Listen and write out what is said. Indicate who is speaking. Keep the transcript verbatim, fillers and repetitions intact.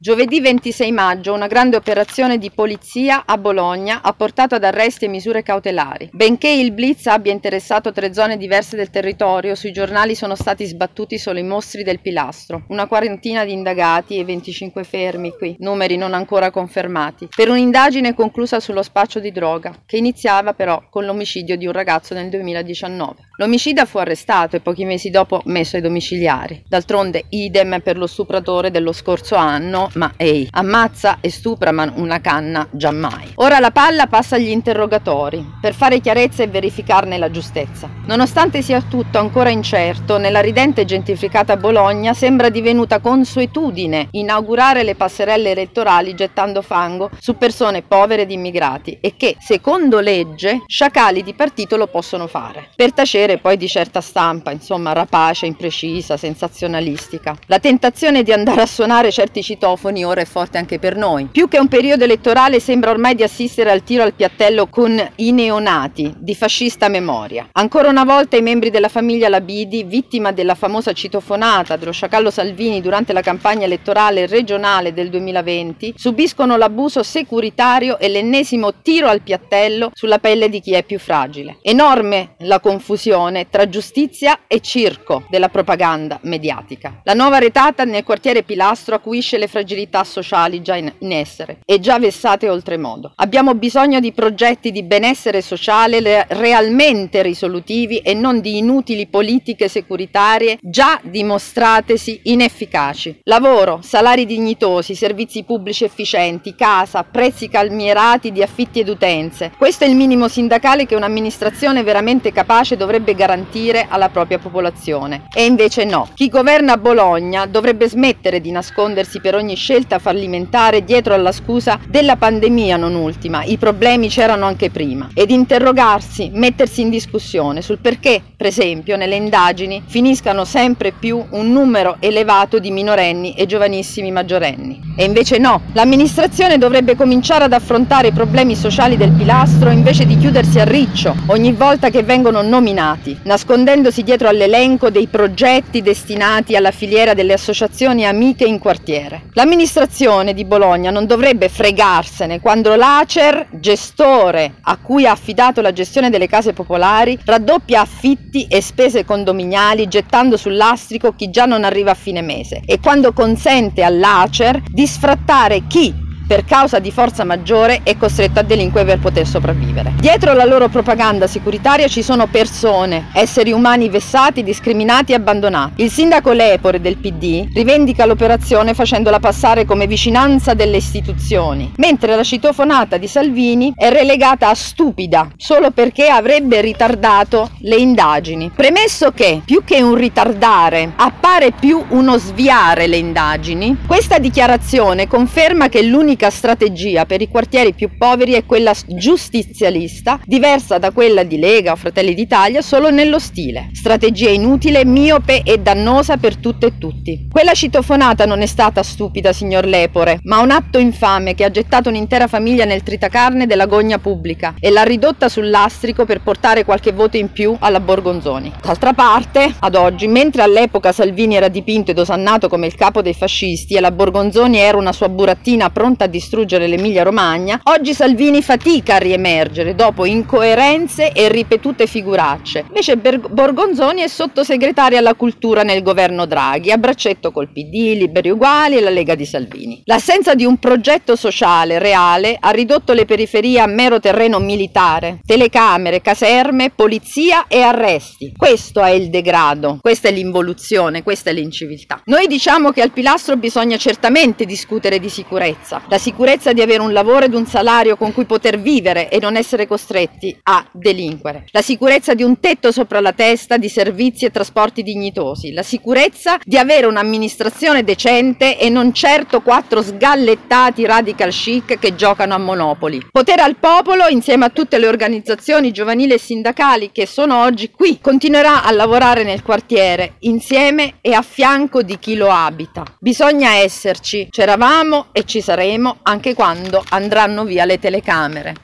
Speaker 1: Giovedì ventisei maggio una grande operazione di polizia a Bologna ha portato ad arresti e misure cautelari. Benché il blitz abbia interessato tre zone diverse del territorio, sui giornali sono stati sbattuti solo i mostri del pilastro. Una quarantina di indagati e venticinque fermi qui, numeri non ancora confermati, per un'indagine conclusa sullo spaccio di droga, che iniziava però con l'omicidio di un ragazzo nel duemiladiciannove. L'omicida fu arrestato e pochi mesi dopo messo ai domiciliari. D'altronde idem per lo stupratore dello scorso anno, ma ehi, ammazza e stupra ma una canna giammai. Ora la palla passa agli interrogatori, per fare chiarezza e verificarne la giustezza. Nonostante sia tutto ancora incerto, nella ridente e gentrificata Bologna sembra divenuta consuetudine inaugurare le passerelle elettorali gettando fango su persone povere ed immigrati e che, secondo legge, sciacalli di partito lo possono fare. Per tacere poi di certa stampa, insomma rapace, imprecisa, sensazionalistica. La tentazione di andare a suonare certi citofoni ora è forte anche per noi. Più che un periodo elettorale sembra ormai di assistere al tiro al piattello con i neonati di fascista memoria. Ancora una volta i membri della famiglia Labidi, vittima della famosa citofonata dello sciacallo Salvini durante la campagna elettorale regionale del duemilaventi, subiscono l'abuso securitario e l'ennesimo tiro al piattello sulla pelle di chi è più fragile. Enorme la confusione tra giustizia e circo della propaganda mediatica. La nuova retata nel quartiere Pilastro acuisce le fragilità sociali già in, in essere e già vessate oltremodo. Abbiamo bisogno di progetti di benessere sociale le, realmente risolutivi e non di inutili politiche securitarie già dimostratesi inefficaci. Lavoro, salari dignitosi, servizi pubblici efficienti, casa, prezzi calmierati di affitti ed utenze. Questo è il minimo sindacale che un'amministrazione veramente capace dovrebbe garantire alla propria popolazione. E invece no. Chi governa Bologna dovrebbe smettere di nascondersi per ogni scelta fallimentare dietro alla scusa della pandemia non ultima, i problemi c'erano anche prima, ed interrogarsi, mettersi in discussione sul perché, per esempio, nelle indagini finiscano sempre più un numero elevato di minorenni e giovanissimi maggiorenni. E invece no, l'amministrazione dovrebbe cominciare ad affrontare i problemi sociali del pilastro invece di chiudersi a riccio ogni volta che vengono nominati, nascondendosi dietro all'elenco dei progetti destinati alla filiera delle associazioni amiche in quartiere. L'amministrazione di Bologna non dovrebbe fregarsene quando l'Acer, gestore a cui ha affidato la gestione delle case popolari, raddoppia affitti e spese condominiali gettando sul lastrico chi già non arriva a fine mese e quando consente all'Acer di sfrattare chi per causa di forza maggiore è costretto a delinquere per poter sopravvivere. Dietro la loro propaganda securitaria ci sono persone, esseri umani vessati, discriminati e abbandonati. Il sindaco Lepore del P D rivendica l'operazione facendola passare come vicinanza delle istituzioni, mentre la citofonata di Salvini è relegata a stupida solo perché avrebbe ritardato le indagini. Premesso che, più che un ritardare, appare più uno sviare le indagini, questa dichiarazione conferma che l'unica strategia per i quartieri più poveri è quella giustizialista, diversa da quella di Lega o Fratelli d'Italia solo nello stile. Strategia inutile, miope e dannosa per tutte e tutti. Quella citofonata non è stata stupida, signor Lepore, ma un atto infame che ha gettato un'intera famiglia nel tritacarne della gogna pubblica e l'ha ridotta sul lastrico per portare qualche voto in più alla Borgonzoni. D'altra parte, ad oggi, mentre all'epoca Salvini era dipinto ed osannato come il capo dei fascisti e la Borgonzoni era una sua burattina pronta a distruggere l'Emilia Romagna, oggi Salvini fatica a riemergere dopo incoerenze e ripetute figuracce. Invece Ber- Borgonzoni è sottosegretaria alla cultura nel governo Draghi, a braccetto col P D, Liberi Uguali e la Lega di Salvini. L'assenza di un progetto sociale reale ha ridotto le periferie a mero terreno militare, telecamere, caserme, polizia e arresti. Questo è il degrado, questa è l'involuzione, questa è l'inciviltà. Noi diciamo che al pilastro bisogna certamente discutere di sicurezza, la sicurezza di avere un lavoro ed un salario con cui poter vivere e non essere costretti a delinquere, la sicurezza di un tetto sopra la testa, di servizi e trasporti dignitosi, la sicurezza di avere un'amministrazione decente e non certo quattro sgallettati radical chic che giocano a Monopoli. Potere al popolo insieme a tutte le organizzazioni giovanili e sindacali che sono oggi qui continuerà a lavorare nel quartiere insieme e a fianco di chi lo abita. Bisogna esserci, c'eravamo e ci saremo anche quando andranno via le telecamere.